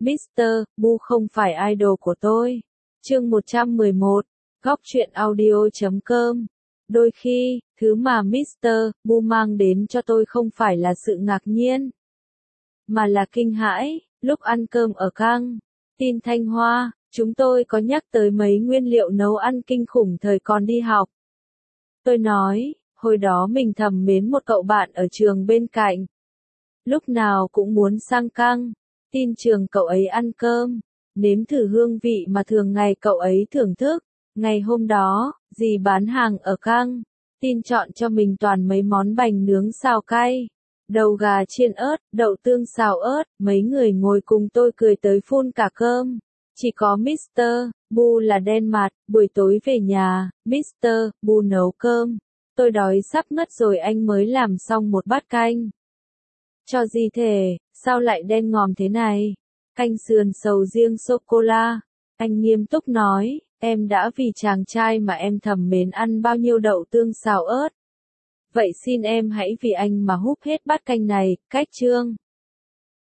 Mr. Bu không phải idol của tôi. Chương 111, góc truyện audio.com. Đôi khi, thứ mà Mr. Bu mang đến cho tôi không phải là sự ngạc nhiên, mà là kinh hãi. Lúc ăn cơm ở Cang tin Thanh Hoa, chúng tôi có nhắc tới mấy nguyên liệu nấu ăn kinh khủng thời còn đi học. Tôi nói, hồi đó mình thầm mến một cậu bạn ở trường bên cạnh. Lúc nào cũng muốn sang Cang tin trường cậu ấy ăn cơm, nếm thử hương vị mà thường ngày cậu ấy thưởng thức. Ngày hôm đó, dì bán hàng ở Cang tin chọn cho mình toàn mấy món bánh nướng xào cay, đầu gà chiên ớt, đậu tương xào ớt. Mấy người ngồi cùng tôi cười tới phun cả cơm. Chỉ có Mr. Bu là đen mặt. Buổi tối về nhà, Mr. Bu nấu cơm. Tôi đói sắp ngất rồi anh mới làm xong một bát canh. Cho gì thế, sao lại đen ngòm thế này? Canh sườn sầu riêng sô-cô-la. Anh nghiêm túc nói, em đã vì chàng trai mà em thầm mến ăn bao nhiêu đậu tương xào ớt. Vậy xin em hãy vì anh mà húp hết bát canh này. Cách chương.